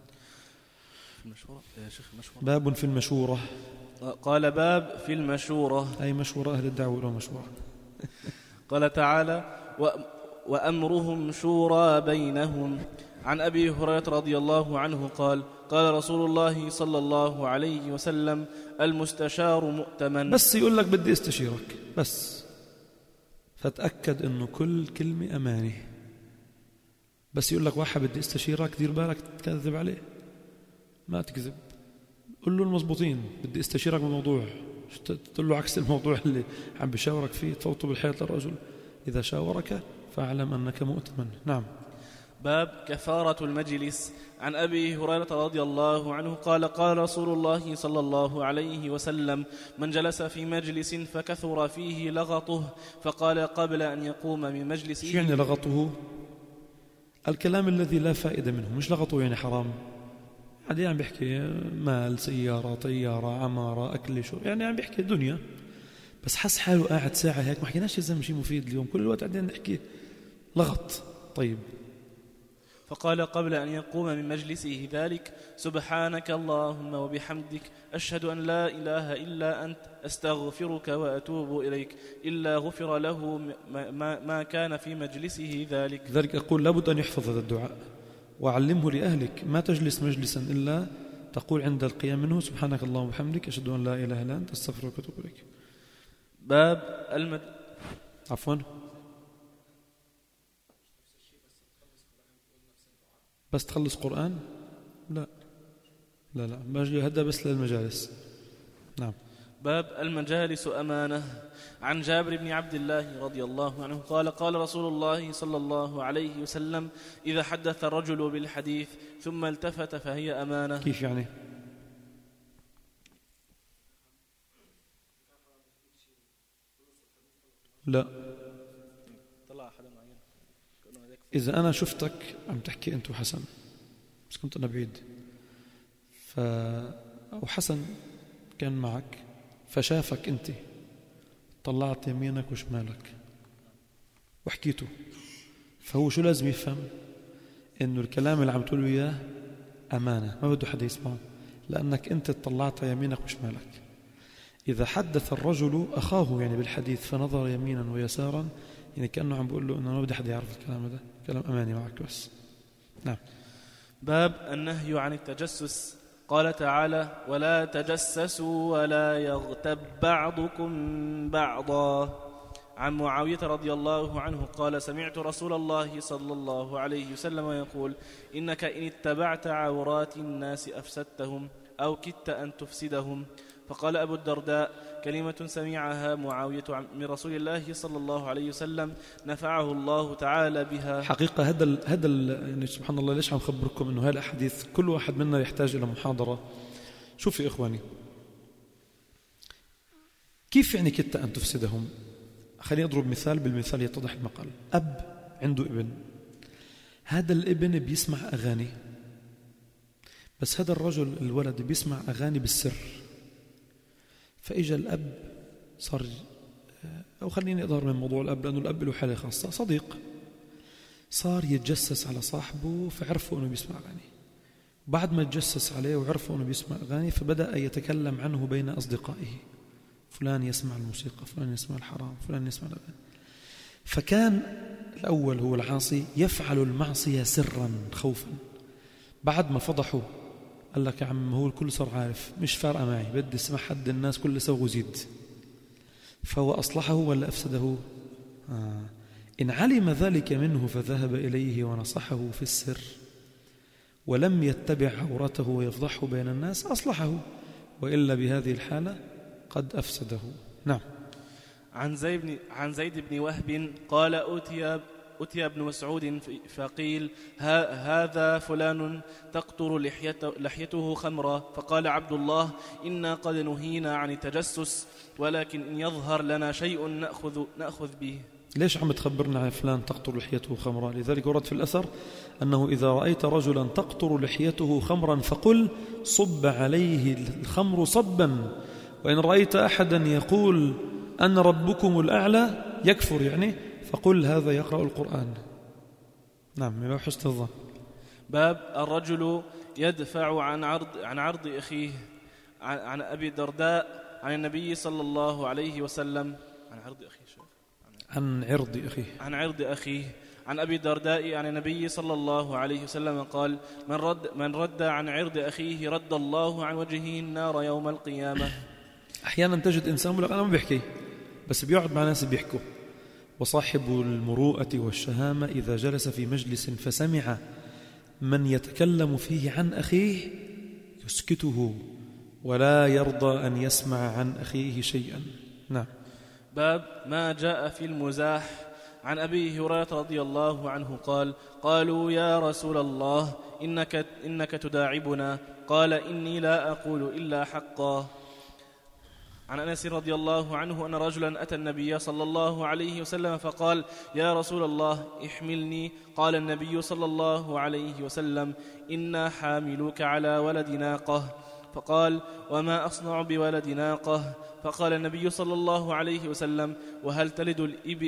باب في المشورة. قال: باب في المشورة، أي مشورة أهل الدعوة له مشورة. قال تعالى: وأمرهم شورى بينهم. عن أبي هريرة رضي الله عنه قال: قال رسول الله صلى الله عليه وسلم: المستشار مؤتمن. بس يقول لك بدي استشيرك بس، فتأكد أنه كل كلمة أمانة. بس يقول لك واحد بدي استشيرك، دير بالك تكذب عليه، ما تكذب، قل له المضبوطين بدي استشيرك بالموضوع، تقول له عكس الموضوع اللي عم بشاورك فيه، تفوته بالحيط للرجل. إذا شاورك فاعلم أنك مؤتمن. نعم. باب كفارة المجلس. عن أبي هريرة رضي الله عنه قال: قال رسول الله صلى الله عليه وسلم: من جلس في مجلس فكثر فيه لغطه فقال قبل أن يقوم من مجلسه. شو يعني لغطه؟ الكلام الذي لا فائدة منه، مش لغطه يعني حرام، عادي عم بيحكي مال، سيارة، طيارة، عمارة، أكل، شو يعني عم بيحكي دنيا، بس حس حاله قاعد ساعة هيك، ما حكيناش إذا شيء مفيد اليوم، كل الوقت قاعدين نحكي لغط. طيب. فقال قبل أن يقوم من مجلسه ذلك: سبحانك اللهم وبحمدك، أشهد أن لا إله إلا أنت، أستغفرك وأتوب إليك، إلا غفر له ما كان في مجلسه ذلك. لذلك أقول لابد أن يحفظ هذا الدعاء وعلمه لأهلك. ما تجلس مجلسا إلا تقول عند القيام منه: سبحانك اللهم وبحمدك، أشهد أن لا إله إلا أنت، أستغفرك وأتوب إليك. باب عفوا، بس تخلص قرآن؟ لا لا لا، هذا بس للمجالس. نعم. باب المجالس أمانة. عن جابر بن عبد الله رضي الله عنه قال: قال رسول الله صلى الله عليه وسلم: إذا حدث الرجل بالحديث ثم التفت فهي أمانة. كيف يعني؟ لا، إذا أنا شفتك عم تحكي أنت وحسن، بس كنت أنا بعيد، وحسن كان معك فشافك أنت، طلعت يمينك وشمالك وحكيته، فهو شو لازم يفهم؟ إنه الكلام اللي عم تقوله إياه أمانة، ما بده حدا يسمعه، لأنك أنت اطلعت يمينك وشمالك. إذا حدث الرجل أخاه يعني بالحديث فنظر يمينا ويسارا، يعني كأنه عم بيقول له أنه ما بدي حد يعرف الكلام هذا، كلام أماني معك بس. نعم. باب النهي عن التجسس. قال تعالى: ولا تجسسوا ولا يغتب بعضكم بعضا. عن معاوية رضي الله عنه قال: سمعت رسول الله صلى الله عليه وسلم يقول: إنك إن اتبعت عورات الناس أفسدتهم أو كدت أن تفسدهم. فقال أبو الدرداء: كلمة سمعها معاوية من رسول الله صلى الله عليه وسلم نفعه الله تعالى بها. حقيقة هذا يعني سبحان الله، ليش عم خبركم إنه هاي الأحاديث كل واحد منا يحتاج إلى محاضرة. شوفوا يا إخواني، كيف يعني كدت أن تفسدهم؟ خليني أضرب مثال، بالمثال يتضح المقال. أب عنده ابن، هذا الابن بيسمع أغاني، بس هذا الرجل الولد بيسمع أغاني بالسر. فإجا الأب صار، أو خليني أظهر من موضوع الأب لأنه الأب له حالة خاصة، صديق، صار يتجسس على صاحبه فعرفوا أنه بيسمع أغاني. بعد ما يتجسس عليه وعرفوا أنه بيسمع أغاني فبدأ يتكلم عنه بين أصدقائه، فلان يسمع الموسيقى، فلان يسمع الحرام، فلان يسمع الأغاني. فكان الأول هو العاصي يفعل المعصية سرا خوفا. بعد ما فضحوا قال لك يا عم هو الكل صار عارف، مش فارقة معي، بدي اسمع حد الناس كل سووا زيد. فهو أصلحه ولا أفسده؟ إن علم ذلك منه فذهب إليه ونصحه في السر ولم يتبع عورته ويفضحه بين الناس أصلحه، وإلا بهذه الحالة قد أفسده. نعم. عن زيد بن وهب قال: أتي ابن مسعود فقيل: هذا فلان تقطر لحيته خمرا. فقال عبد الله: إنا قد نهينا عن التجسس، ولكن إن يظهر لنا شيء نأخذ به. ليش عم تخبرنا عن فلان تقطر لحيته خمرا؟ لذلك ورد في الأثر أنه إذا رأيت رجلا تقطر لحيته خمرا فقل صب عليه الخمر صبا، وإن رأيت أحدا يقول أنا ربكم الأعلى يكفر يعني، فقل هذا يقرأ القرآن. نعم، من باب حسن الظن. باب الرجل يدفع عن عرض أخيه. عن أبي الدرداء عن النبي صلى الله عليه وسلم عن عرض أخيه عن أبي الدرداء عن النبي صلى الله عليه وسلم قال: من رد عن عرض أخيه رد الله عن وجهه النار يوم القيامة. أحيانا تجد إنسان يقول أنا ما بيحكي، بس بيقعد مع ناس بيحكوا. وصاحب المروءة والشهامة إذا جلس في مجلس فسمع من يتكلم فيه عن أخيه يسكته ولا يرضى أن يسمع عن أخيه شيئا. نعم. باب ما جاء في المزاح. عن أبي هريرة رضي الله عنه قال: قالوا يا رسول الله إنك تداعبنا. قال: إني لا أقول إلا حقا. عن أنس رضي الله عنه أن رجلا أتى النبي صلى الله عليه وسلم فقال: يا رسول الله احملني. قال النبي صلى الله عليه وسلم: إنا حاملوك على ولد ناقة. فقال: وما أصنع بولد ناقة؟ فقال النبي صلى الله عليه وسلم: وهل تلد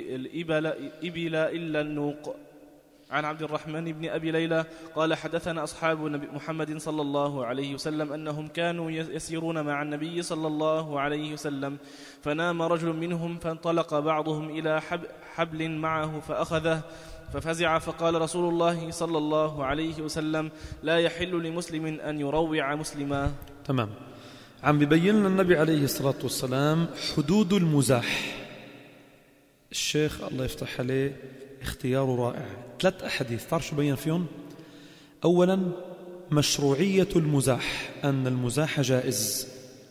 الإبل إلا النوق؟ عن عبد الرحمن بن أبي ليلى قال: حدثنا أصحاب محمد صلى الله عليه وسلم أنهم كانوا يسيرون مع النبي صلى الله عليه وسلم، فنام رجل منهم فانطلق بعضهم إلى حبل معه فأخذه ففزع، فقال رسول الله صلى الله عليه وسلم: لا يحل لمسلم أن يروع مسلما. تمام. عم بيبين لنا النبي عليه الصلاة والسلام حدود المزاح. الشيخ الله يفتح عليه اختياره رائع. 3 أحاديث تعرف شو بين فيهم؟ أولا مشروعية المزاح، أن المزاح جائز.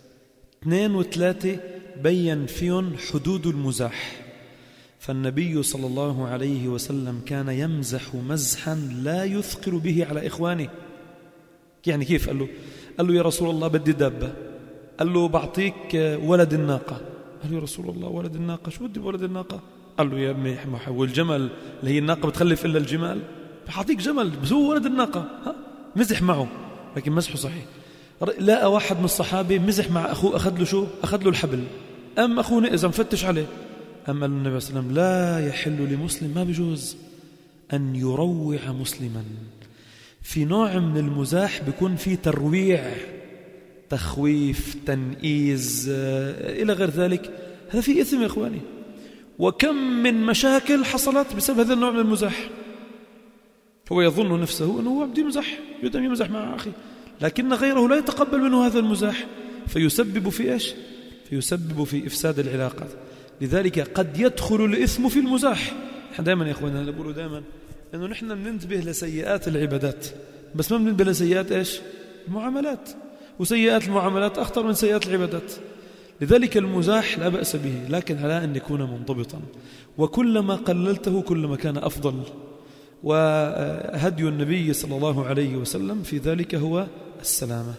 2 و3 بين فيهم حدود المزاح. فالنبي صلى الله عليه وسلم كان يمزح مزحا لا يثقل به على إخوانه. يعني كيف؟ قال له يا رسول الله بدي دابة. قال له بعطيك ولد الناقة. قال له يا رسول الله ولد الناقة، شو بدي بولد الناقة؟ قال له يا ابني والجمل اللي هي الناقة بتخلف إلا الجمال، بحطيك جمل بس هو ولد الناقة. مزح معه، لكن مزحه صحيح. لقى واحد من الصحابة مزح مع أخوه، أخذ له شو؟ أخذ له الحبل. أم أخوه إذا مفتش عليه، أما النبي صلى الله عليه وسلم لا يحل لمسلم، ما بيجوز أن يروع مسلما. في نوع من المزاح بيكون فيه ترويع، تخويف، تنئيز إلى غير ذلك، هذا فيه إثم يا إخواني. وكم من مشاكل حصلت بسبب هذا النوع من المزاح. هو يظن نفسه أنه هو بدي يمزح، يريد أن يمزح مع أخي، لكن غيره لا يتقبل منه هذا المزاح، فيسبب في إيش؟ فيسبب في إفساد العلاقات. لذلك قد يدخل الإثم في المزاح. نحن دائما يا إخواننا نقول دائما أنه نحن بننتبه لسيئات العبادات، بس ما بننتبه لسيئات إيش؟ المعاملات، وسيئات المعاملات أخطر من سيئات العبادات. لذلك المزاح لا بأس به، لكن على أن يكون منضبطا، وكلما قللته كلما كان أفضل. وهدي النبي صلى الله عليه وسلم في ذلك هو السلامة.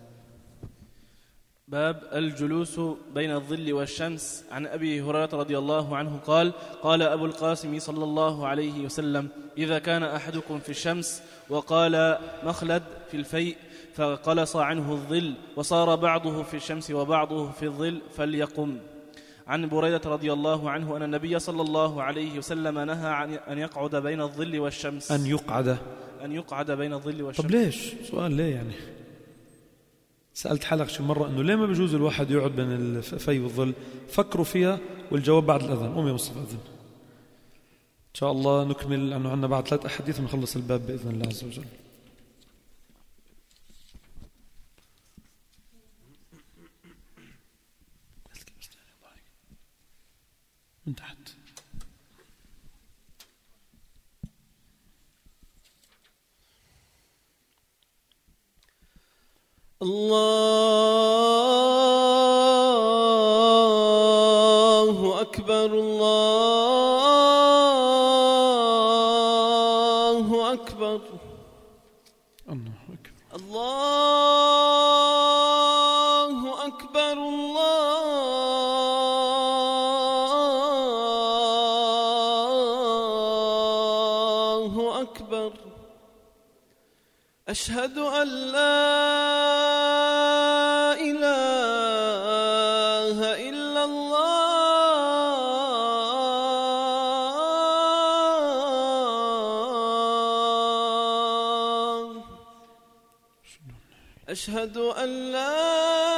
باب الجلوس بين الظل والشمس. عن أبي هريرة رضي الله عنه قال: قال أبو القاسم صلى الله عليه وسلم: إذا كان أحدكم في الشمس وقال مخلد في الفيء فقلص عنه الظل وصار بعضه في الشمس وبعضه في الظل فليقم. عن بريدة رضي الله عنه أن النبي صلى الله عليه وسلم نهى عن أن يقعد بين الظل والشمس. أن يقعد بين الظل والشمس. طب ليش؟ سؤال ليه يعني؟ سألت حلق شي مرة أنه ليه ما بيجوز الواحد يقعد بين الفي والظل؟ فكروا فيها والجواب بعد الأذان. قوم يا مصطفى أذن إن شاء الله نكمل، لأنه عندنا بعد 3 أحاديث ونخلص الباب بإذن الله عز وجل. من تحت. الله أكبر الله أكبر الله أكبر الله أكبر الله أكبر. أشهد أن لا إله إلا الله. أشهد أن لا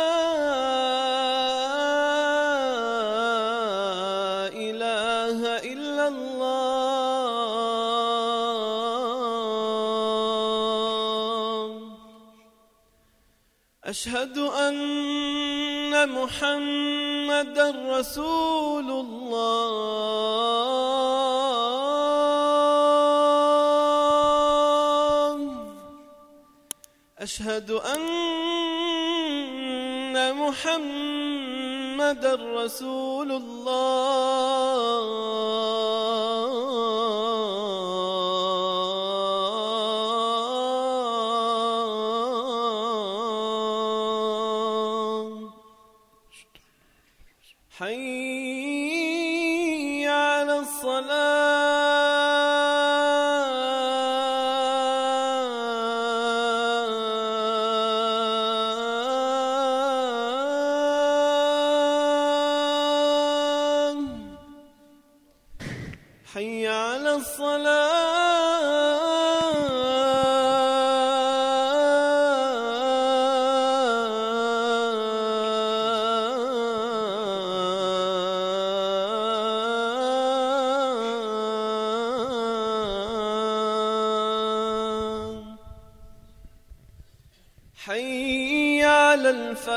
إله إلا الله. أشهد أن محمدًا رسول الله. أشهد أن محمدًا رسول الله. حي على الصلاة. حي على الصلاة. حي على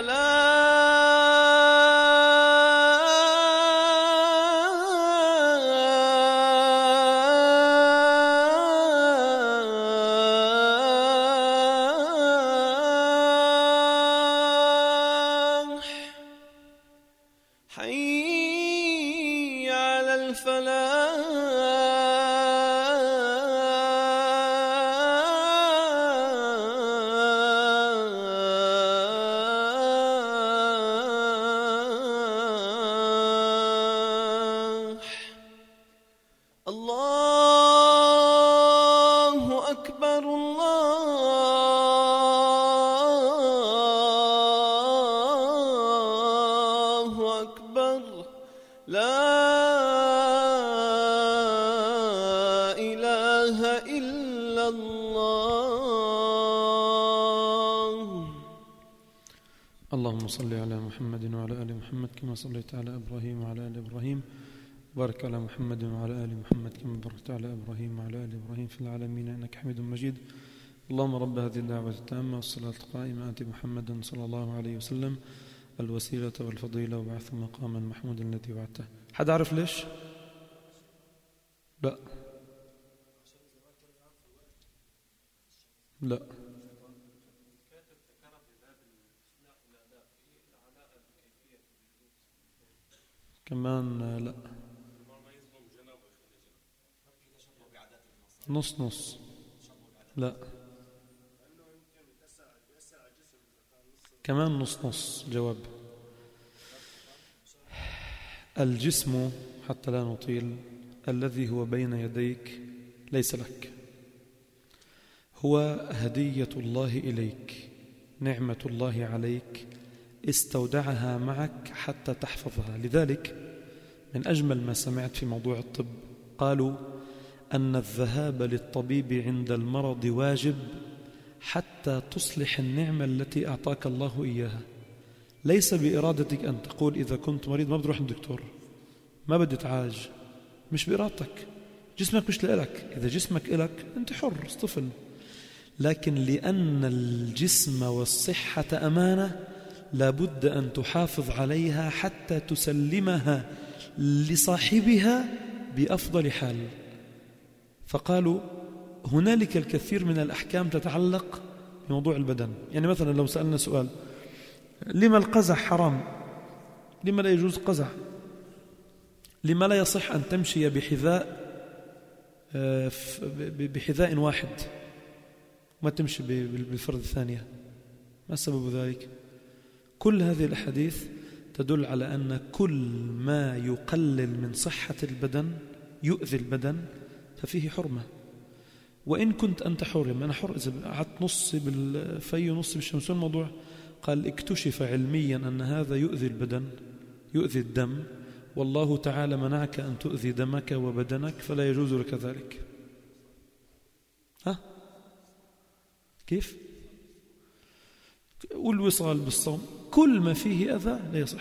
الفلاح. حي على الفلاح. الله أكبر الله أكبر. لا إله إلا الله. اللهم صل على محمد وعلى آل محمد كما صليت على إبراهيم وعلى آل إبراهيم، بارك على محمد وعلى آل محمد كما باركت على إبراهيم وعلى آل إبراهيم في العالمين إنك حميد مجيد. اللهم رب هذه الدعوة التامة والصلاة القائمة آت محمدا صلى الله عليه وسلم الوسيلة والفضيلة وبعث مقاما محمودا الذي وعدته. حد عارف ليش؟ لا لا كمان لا، نص نص، لا كمان نص نص. جواب: الجسم حتى لا نطيل الذي هو بين يديك ليس لك، هو هدية الله إليك، نعمة الله عليك استودعها معك حتى تحفظها. لذلك من أجمل ما سمعت في موضوع الطب قالوا أن الذهاب للطبيب عند المرض واجب حتى تصلح النعمة التي أعطاك الله إياها. ليس بإرادتك أن تقول إذا كنت مريض ما بدي أروح للدكتور، ما بدي أتعالج، مش بإرادتك، جسمك مش لإلك. إذا جسمك إلك أنت حر اصطفل، لكن لأن الجسم والصحة أمانة لابد أن تحافظ عليها حتى تسلمها لصاحبها بأفضل حال. فقالوا هنالك الكثير من الأحكام تتعلق بموضوع البدن. يعني مثلا لو سألنا سؤال: لما القزح حرام؟ لما لا يجوز قزح؟ لما لا يصح أن تمشي بحذاء واحد ما تمشي بالفرد الثانية؟ ما سبب ذلك؟ كل هذه الأحاديث تدل على أن كل ما يقلل من صحة البدن يؤذي البدن ففيه حرمة. وإن كنت أنت حر، أنا حر إذا قعدت نص بالفي ونص بالشمس. الموضوع قال اكتشف علميا أن هذا يؤذي البدن، يؤذي الدم، والله تعالى منعك أن تؤذي دمك وبدنك فلا يجوز لك ذلك. كيف؟ والوصال بالصوم كل ما فيه أذى لا يصح.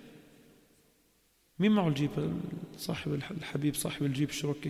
مين معه الجيب؟ صاحب الحبيب صاحب الجيب الشركي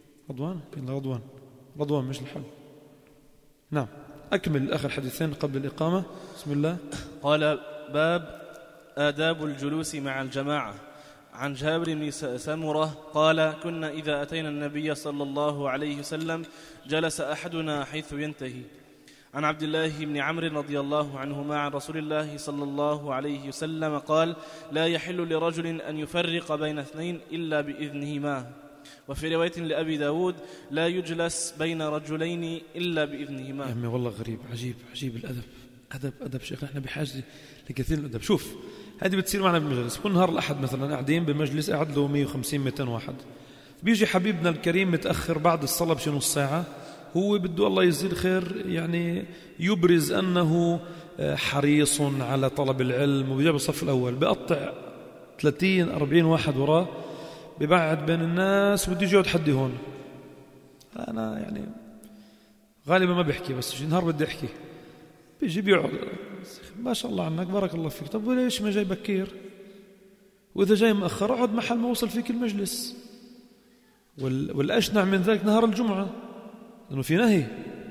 رضوان مش الحل. نعم أكمل آخر حديثين قبل الإقامة. بسم الله. قال: باب آداب الجلوس مع الجماعة. عن جابر بن سمرة قال: كنا إذا أتينا النبي صلى الله عليه وسلم جلس أحدنا حيث ينتهي. عن عبد الله بن عمرو رضي الله عنهما عن رسول الله صلى الله عليه وسلم قال: لا يحل لرجل أن يفرق بين اثنين إلا بإذنهما. وفي رواية لأبي داود: لا يجلس بين رجلين إلا بإذنهما. يا أمي والله غريب، عجيب الأدب. أدب شيخنا، احنا بحاجة لكثير من الأدب. شوف هذه بتصير معنا بالمجلس، كل نهار الأحد مثلا قاعدين بمجلس قاعد له 150-200 واحد، بيجي حبيبنا الكريم متأخر بعد الصلاة بشي نص ساعة، هو بده الله يجزيه خير يعني يبرز أنه حريص على طلب العلم وبيجيب الصف الأول، بيقطع 30-40 واحد وراه، ببعد بين الناس وبده يقعد حدي هون. أنا يعني غالبا ما بحكي، بس نهار بدي أحكي بيجي بيقعد ما شاء الله عنك بارك الله فيك. طب وليش ما جاي بكير؟ وإذا جاي مأخر اقعد محل ما وصل فيك المجلس. والأشنع من ذلك نهار الجمعة، لأنه في نهي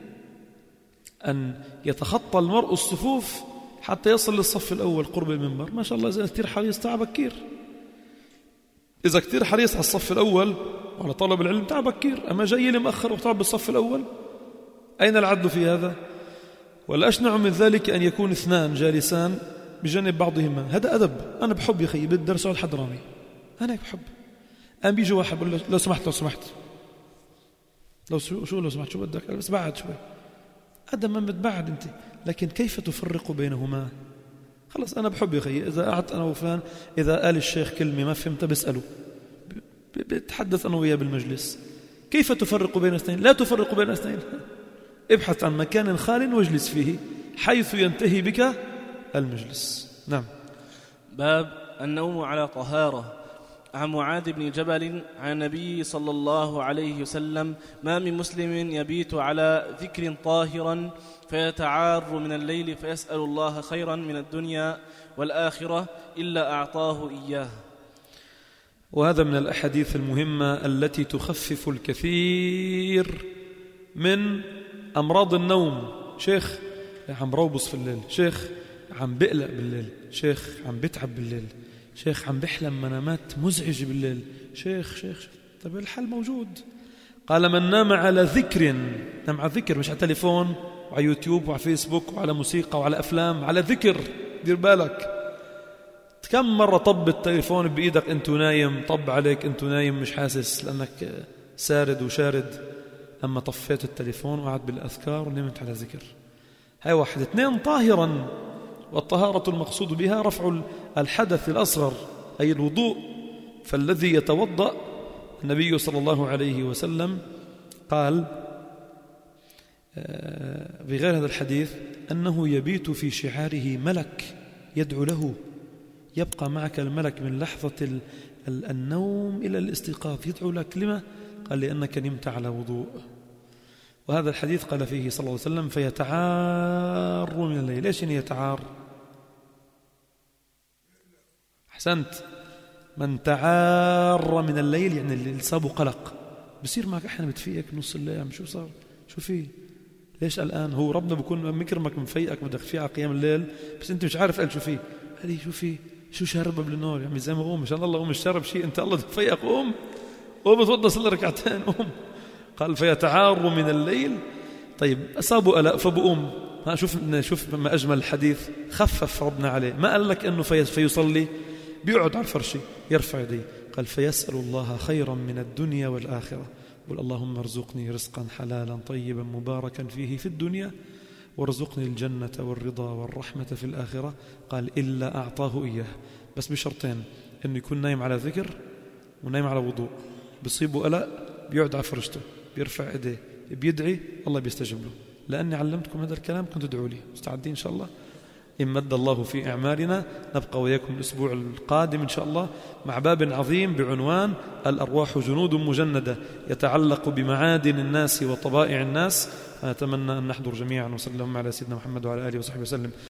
أن يتخطى المرء الصفوف حتى يصل للصف الأول قرب المنبر. ما شاء الله إذا كثير حريص تعال بكير، إذا كثير حريص على الصف الأول وعلى طلب العلم تعال بكير. أما جاي لي مأخر وتعب بالصف الأول، أين العدل في هذا؟ والأشنع من ذلك أن يكون اثنان جالسان بجانب بعضهما، هذا أدب. أنا بحب يا أخي بالدرس على الحضراني، أنا بحب. أنا بيجي واحد بقول له لو سمحت لو سمحت شو بدك، بس بعد شوي أدب ما بتبعد أنت. لكن كيف تفرق بينهما؟ خلص أنا بحب يا أخي، إذا قعدت أنا وفلان إذا قال الشيخ كلمة ما فهمتها بسأله، بتحدث أنا وياه بالمجلس. كيف تفرق بين اثنين؟ لا تفرق بين اثنين، ابحث عن مكان خال واجلس فيه حيث ينتهي بك المجلس. نعم. باب النوم على طهارة. عن معاذ بن جبل عن النبي صلى الله عليه وسلم: ما من مسلم يبيت على ذكر طاهرا فيتعار من الليل فيسأل الله خيرا من الدنيا والآخرة إلا أعطاه إياه. وهذا من الأحاديث المهمة التي تخفف الكثير من أمراض النوم. شيخ عم روبص في الليل، شيخ عم بقلق بالليل، شيخ عم بتعب بالليل، شيخ عم بحلم منامات مزعجة بالليل، شيخ. طيب الحل موجود. قال: من نام على ذكر، نام على ذكر، مش على تليفون وعلى يوتيوب وعلى فيسبوك وعلى موسيقى وعلى أفلام، على ذكر. دير بالك كم مرة طب التليفون بإيدك أنت نايم، طب عليك أنت نايم مش حاسس لأنك سارد وشارد، أما طفيت التليفون وقعد بالأذكار ونمت على ذكر. هاي واحد. 2 طاهرا، والطهارة المقصود بها رفع الحدث الأصغر أي الوضوء. فالذي يتوضأ، النبي صلى الله عليه وسلم قال في غير هذا الحديث أنه يبيت في شعاره ملك يدعو له، يبقى معك الملك من لحظة النوم إلى الاستيقاظ يدعو لك. لما؟ قال: لأنك نمت على وضوء. وهذا الحديث قال فيه صلى الله عليه وسلم: فيتعار من الليل. ليش يتعار؟ أحسنت. من تعار من الليل يعني اللي صابه قلق، بصير معك أحيانا بتفيقك نص الليل، شو صار؟ شو فيه؟ ليش الآن؟ هو ربنا بيكون مكرمك مفيقك بدك فيه على قيام الليل، بس أنت مش عارف قال شو فيه. هذه شو فيه؟ شو شارب قبل النور؟ يعني زي ما قوم، مشان الله قوم الشرب شيء، أنت الله تفيق، قوم اتوضى صلي ركعتين، قوم. قال: فيتعار من الليل. طيب أصابوا قلق فبقوم. شوف ما أجمل الحديث، خفف ربنا عليه، ما قال لك أنه فيصلي، بيقعد على الفرش يرفع يديه. قال: فيسأل الله خيرا من الدنيا والآخرة. قل: اللهم ارزقني رزقا حلالا طيبا مباركا فيه في الدنيا، وارزقني الجنة والرضا والرحمة في الآخرة. قال: إلا أعطاه إياه، بس بشرطين: أنه يكون نايم على ذكر ونايم على وضوء. بصيبه قلق بيقعد على فرشته بيرفع ايديه بيدعي، الله بيستجيب له. لأني علمتكم هذا الكلام كنتوا تدعوا لي. مستعدين إن شاء الله؟ إن مد الله في أعمالنا نبقى وياكم الأسبوع القادم إن شاء الله مع باب عظيم بعنوان الأرواح جنود مجندة، يتعلق بمعادن الناس وطبائع الناس. أتمنى أن نحضر جميعا. وصلى اللهم على سيدنا محمد وعلى آله وصحبه وسلم.